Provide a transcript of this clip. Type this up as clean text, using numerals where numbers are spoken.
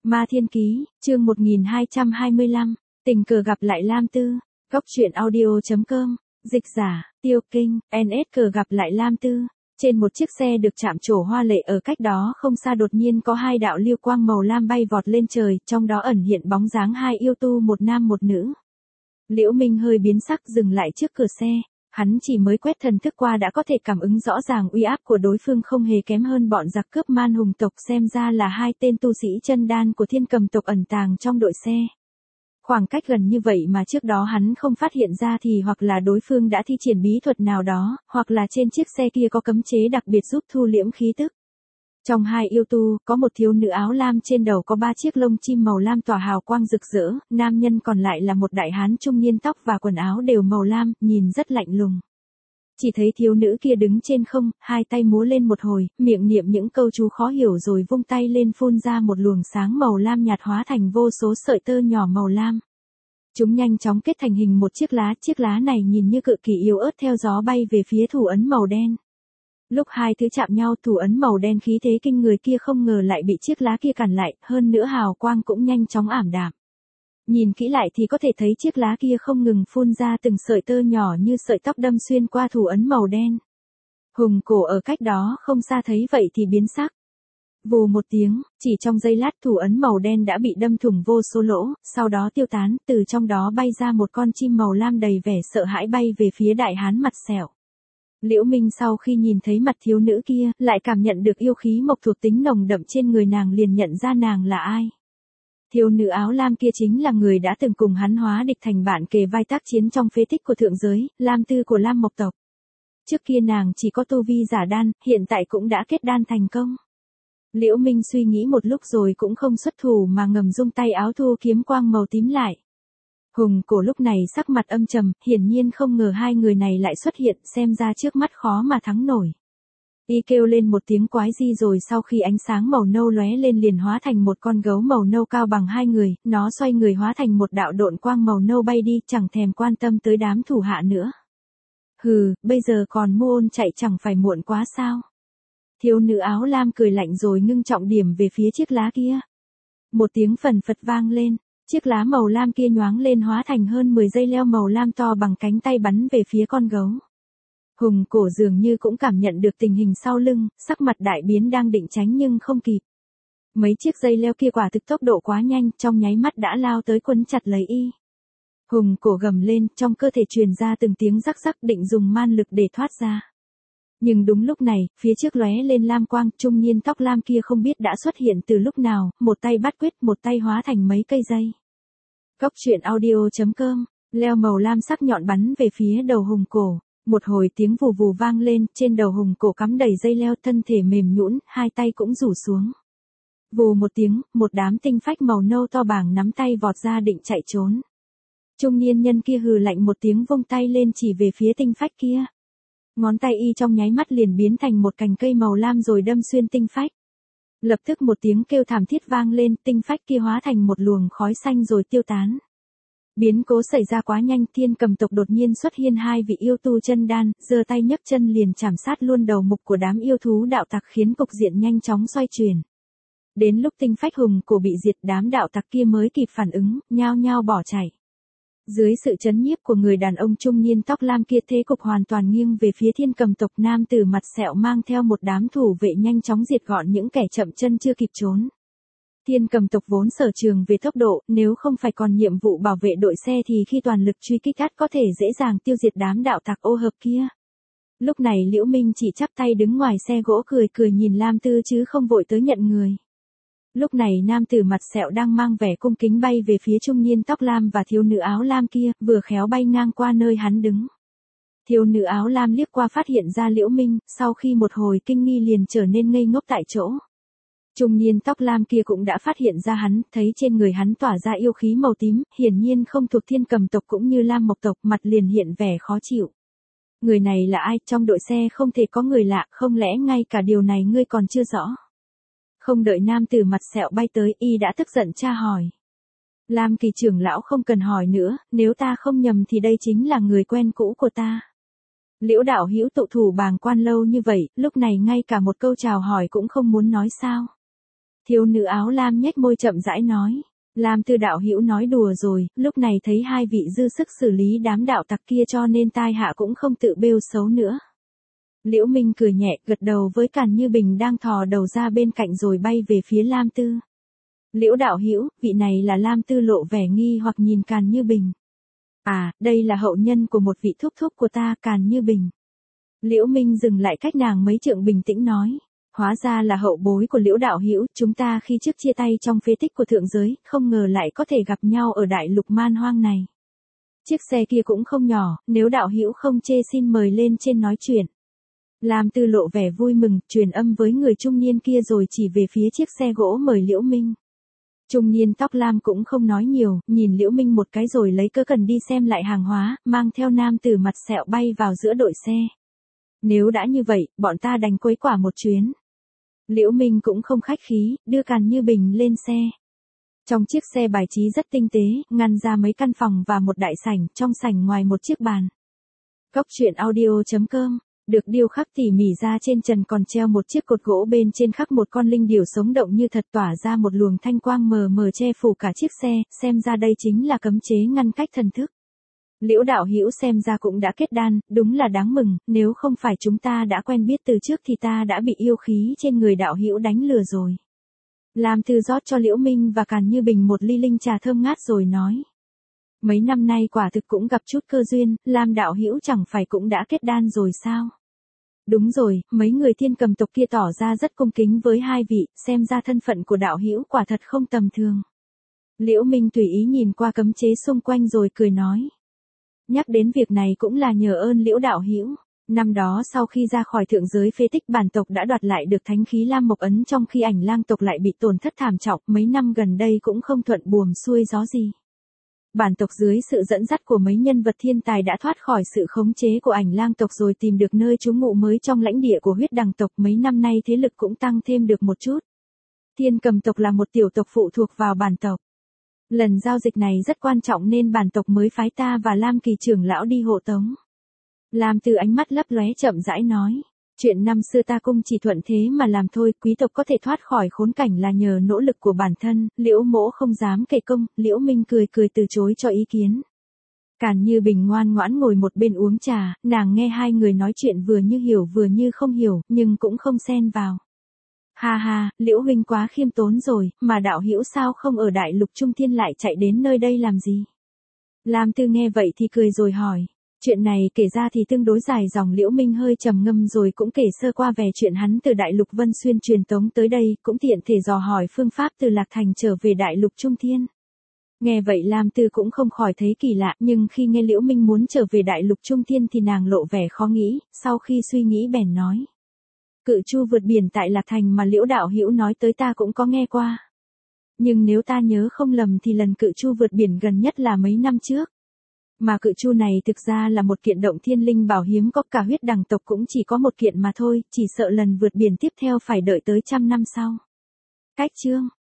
Ma Thiên Ký, chương 1225, tình cờ gặp lại Lam Tư, góc truyện audio.com, dịch giả, Tiêu Kinh, NS cờ gặp lại Lam Tư. Trên một chiếc xe được chạm trổ hoa lệ ở cách đó không xa đột nhiên có hai đạo lưu quang màu lam bay vọt lên trời, trong đó ẩn hiện bóng dáng hai yêu tu một nam một nữ. Liễu Minh hơi biến sắc dừng lại trước cửa xe. Hắn chỉ mới quét thần thức qua đã có thể cảm ứng rõ ràng uy áp của đối phương không hề kém hơn bọn giặc cướp man hùng tộc, xem ra là hai tên tu sĩ chân đan của Thiên Cầm tộc ẩn tàng trong đội xe. Khoảng cách gần như vậy mà trước đó hắn không phát hiện ra thì hoặc là đối phương đã thi triển bí thuật nào đó, hoặc là trên chiếc xe kia có cấm chế đặc biệt giúp thu liễm khí tức. Trong hai yêu tu, có một thiếu nữ áo lam trên đầu có 3 chiếc lông chim màu lam tỏa hào quang rực rỡ, nam nhân còn lại là một đại hán trung niên tóc và quần áo đều màu lam, nhìn rất lạnh lùng. Chỉ thấy thiếu nữ kia đứng trên không, hai tay múa lên một hồi, miệng niệm những câu chú khó hiểu rồi vung tay lên phun ra một luồng sáng màu lam nhạt hóa thành vô số sợi tơ nhỏ màu lam. Chúng nhanh chóng kết thành hình một chiếc lá này nhìn như cự kỳ yếu ớt theo gió bay về phía thủ ấn màu đen. Lúc hai thứ chạm nhau, thủ ấn màu đen khí thế kinh người kia không ngờ lại bị chiếc lá kia cản lại, hơn nữa hào quang cũng nhanh chóng ảm đạm. Nhìn kỹ lại thì có thể thấy chiếc lá kia không ngừng phun ra từng sợi tơ nhỏ như sợi tóc đâm xuyên qua thủ ấn màu đen. Hùng cổ ở cách đó không xa thấy vậy thì biến sắc. Vù một tiếng, chỉ trong giây lát thủ ấn màu đen đã bị đâm thủng vô số lỗ, sau đó tiêu tán, từ trong đó bay ra một con chim màu lam đầy vẻ sợ hãi bay về phía đại hán mặt sẹo. Liễu Minh sau khi nhìn thấy mặt thiếu nữ kia, lại cảm nhận được yêu khí mộc thuộc tính nồng đậm trên người nàng, liền nhận ra nàng là ai. Thiếu nữ áo lam kia chính là người đã từng cùng hắn hóa địch thành bạn kề vai tác chiến trong phế tích của thượng giới, Lam Tư của Lam Mộc tộc. Trước kia nàng chỉ có tu vi giả đan, hiện tại cũng đã kết đan thành công. Liễu Minh suy nghĩ một lúc rồi cũng không xuất thủ mà ngầm dung tay áo thu kiếm quang màu tím lại. Hùng cổ lúc này sắc mặt âm trầm, hiển nhiên không ngờ hai người này lại xuất hiện, xem ra trước mắt khó mà thắng nổi. Y kêu lên một tiếng quái di rồi sau khi ánh sáng màu nâu lóe lên liền hóa thành một con gấu màu nâu cao bằng hai người, nó xoay người hóa thành một đạo độn quang màu nâu bay đi, chẳng thèm quan tâm tới đám thủ hạ nữa. Hừ, bây giờ còn muôn chạy chẳng phải muộn quá sao? Thiếu nữ áo lam cười lạnh rồi ngưng trọng điểm về phía chiếc lá kia. Một tiếng phần phật vang lên. Chiếc lá màu lam kia nhoáng lên hóa thành hơn 10 dây leo màu lam to bằng cánh tay bắn về phía con gấu. Hùng cổ dường như cũng cảm nhận được tình hình sau lưng, sắc mặt đại biến đang định tránh nhưng không kịp. Mấy chiếc dây leo kia quả thực tốc độ quá nhanh, trong nháy mắt đã lao tới quấn chặt lấy y. Hùng cổ gầm lên, trong cơ thể truyền ra từng tiếng rắc rắc, định dùng man lực để thoát ra. Nhưng đúng lúc này, phía trước lóe lên lam quang, trung niên tóc lam kia không biết đã xuất hiện từ lúc nào, một tay bắt quyết, một tay hóa thành mấy cây dây. Góc truyện audio.com, leo màu lam sắc nhọn bắn về phía đầu hùng cổ. Một hồi tiếng vù vù vang lên, trên đầu hùng cổ cắm đầy dây leo, thân thể mềm nhũn, hai tay cũng rủ xuống. Vù một tiếng, một đám tinh phách màu nâu to bằng nắm tay vọt ra định chạy trốn. Trung niên nhân kia hừ lạnh một tiếng vung tay lên chỉ về phía tinh phách kia. Ngón tay y trong nháy mắt liền biến thành một cành cây màu lam rồi đâm xuyên tinh phách. Lập tức một tiếng kêu thảm thiết vang lên, tinh phách kia hóa thành một luồng khói xanh rồi tiêu tán. Biến cố xảy ra quá nhanh, Thiên Cầm tộc đột nhiên xuất hiện hai vị yêu tu chân đan, giơ tay nhấc chân liền chảm sát luôn đầu mục của đám yêu thú đạo tặc, khiến cục diện nhanh chóng xoay chuyển. Đến lúc tinh phách hùng cổ bị diệt, đám đạo tặc kia mới kịp phản ứng, nhao nhao bỏ chạy. Dưới sự trấn nhiếp của người đàn ông trung niên tóc lam kia, thế cục hoàn toàn nghiêng về phía Thiên Cầm tộc. Nam tử mặt sẹo mang theo một đám thủ vệ nhanh chóng diệt gọn những kẻ chậm chân chưa kịp trốn. Thiên Cầm tộc vốn sở trường về tốc độ, nếu không phải còn nhiệm vụ bảo vệ đội xe thì khi toàn lực truy kích ắt có thể dễ dàng tiêu diệt đám đạo tặc ô hợp kia. Lúc này Liễu Minh chỉ chắp tay đứng ngoài xe gỗ cười cười nhìn Lam Tư chứ không vội tới nhận người. Lúc này nam tử mặt sẹo đang mang vẻ cung kính bay về phía trung niên tóc lam và thiếu nữ áo lam kia, vừa khéo bay ngang qua nơi hắn đứng. Thiếu nữ áo lam liếc qua phát hiện ra Liễu Minh, sau khi một hồi kinh nghi liền trở nên ngây ngốc tại chỗ. Trung niên tóc lam kia cũng đã phát hiện ra hắn, thấy trên người hắn tỏa ra yêu khí màu tím, hiển nhiên không thuộc Thiên Cầm tộc cũng như Lam Mộc tộc, mặt liền hiện vẻ khó chịu. Người này là ai, trong đội xe không thể có người lạ, không lẽ ngay cả điều này ngươi còn chưa rõ? Không đợi nam tử mặt sẹo bay tới, y đã tức giận tra hỏi. Lam Kỳ trưởng lão không cần hỏi nữa, nếu ta không nhầm thì đây chính là người quen cũ của ta. Liễu đạo hữu tụ thủ bàng quan lâu như vậy, lúc này ngay cả một câu chào hỏi cũng không muốn nói sao? Thiếu nữ áo lam nhếch môi chậm rãi nói. Lam Tư đạo hữu nói đùa rồi, lúc này thấy hai vị dư sức xử lý đám đạo tặc kia cho nên tai hạ cũng không tự bêu xấu nữa. Liễu Minh cười nhẹ, gật đầu với Càn Như Bình đang thò đầu ra bên cạnh rồi bay về phía Lam Tư. Liễu đạo hữu, vị này là Lam Tư lộ vẻ nghi hoặc nhìn Càn Như Bình. À, đây là hậu nhân của một vị thúc thúc của ta, Càn Như Bình. Liễu Minh dừng lại cách nàng mấy trượng bình tĩnh nói. Hóa ra là hậu bối của Liễu đạo hữu, chúng ta khi trước chia tay trong phế tích của thượng giới, không ngờ lại có thể gặp nhau ở đại lục man hoang này. Chiếc xe kia cũng không nhỏ, nếu đạo hữu không chê xin mời lên trên nói chuyện. Lam Tư lộ vẻ vui mừng, truyền âm với người trung niên kia rồi chỉ về phía chiếc xe gỗ mời Liễu Minh. Trung niên tóc lam cũng không nói nhiều, nhìn Liễu Minh một cái rồi lấy cớ cần đi xem lại hàng hóa, mang theo nam tử mặt sẹo bay vào giữa đội xe. Nếu đã như vậy, bọn ta đành quấy quả một chuyến. Liễu Minh cũng không khách khí, đưa Càn Như Bình lên xe. Trong chiếc xe bài trí rất tinh tế, ngăn ra mấy căn phòng và một đại sảnh, trong sảnh ngoài một chiếc bàn. Cốc truyện audio.com được điêu khắc tỉ mỉ ra trên trần còn treo một chiếc cột gỗ bên trên khắc một con linh điểu sống động như thật tỏa ra một luồng thanh quang mờ mờ che phủ cả chiếc xe, xem ra đây chính là cấm chế ngăn cách thần thức. Liễu đạo hữu xem ra cũng đã kết đan, đúng là đáng mừng, nếu không phải chúng ta đã quen biết từ trước thì ta đã bị yêu khí trên người đạo hữu đánh lừa rồi. Lam Tư rót cho Liễu Minh và Càn Như Bình một ly linh trà thơm ngát rồi nói. Mấy năm nay quả thực cũng gặp chút cơ duyên, Lam đạo hữu chẳng phải cũng đã kết đan rồi sao? Đúng rồi, mấy người Thiên Cầm tộc kia tỏ ra rất cung kính với hai vị, xem ra thân phận của đạo hữu quả thật không tầm thường. Liễu Minh tùy ý nhìn qua cấm chế xung quanh rồi cười nói. Nhắc đến việc này cũng là nhờ ơn Liễu đạo hữu. Năm đó sau khi ra khỏi thượng giới phế tích bản tộc đã đoạt lại được thánh khí Lam Mộc Ấn trong khi Ảnh Lang tộc lại bị tổn thất thảm trọng, mấy năm gần đây cũng không thuận buồm xuôi gió gì. Bản tộc dưới sự dẫn dắt của mấy nhân vật thiên tài đã thoát khỏi sự khống chế của Ảnh Lang tộc rồi tìm được nơi trú ngụ mới trong lãnh địa của Huyết Đằng tộc, mấy năm nay thế lực cũng tăng thêm được một chút. Thiên Cầm tộc là một tiểu tộc phụ thuộc vào bản tộc. Lần giao dịch này rất quan trọng nên bản tộc mới phái ta và Lam Kỳ trưởng lão đi hộ tống. Lam Tư ánh mắt lấp lóe chậm rãi nói. Chuyện năm xưa ta cung chỉ thuận thế mà làm thôi, quý tộc có thể thoát khỏi khốn cảnh là nhờ nỗ lực của bản thân, Liễu mỗ không dám kể công, Liễu Minh cười từ chối cho ý kiến. Càn Như Bình ngoan ngoãn ngồi một bên uống trà, nàng nghe hai người nói chuyện vừa như hiểu vừa như không hiểu, nhưng cũng không xen vào. Ha ha, Liễu huynh quá khiêm tốn rồi, mà đạo hữu sao không ở đại lục Trung Thiên lại chạy đến nơi đây làm gì? Lam Tư nghe vậy thì cười rồi hỏi. Chuyện này kể ra thì tương đối dài dòng, Liễu Minh hơi trầm ngâm rồi cũng kể sơ qua về chuyện hắn từ đại lục Vân Xuyên truyền tống tới đây, cũng tiện thể dò hỏi phương pháp từ Lạc Thành trở về đại lục Trung Thiên. Nghe vậy Lam Tư cũng không khỏi thấy kỳ lạ, nhưng khi nghe Liễu Minh muốn trở về đại lục Trung Thiên thì nàng lộ vẻ khó nghĩ, sau khi suy nghĩ bèn nói. Cự chu vượt biển tại Lạc Thành mà Liễu đạo hữu nói tới ta cũng có nghe qua. Nhưng nếu ta nhớ không lầm thì lần cự chu vượt biển gần nhất là mấy năm trước. Mà cự chu này thực ra là một kiện động thiên linh bảo hiếm, có cả Huyết Đằng tộc cũng chỉ có một kiện mà thôi, chỉ sợ lần vượt biển tiếp theo phải đợi tới 100 năm sau. Cách chương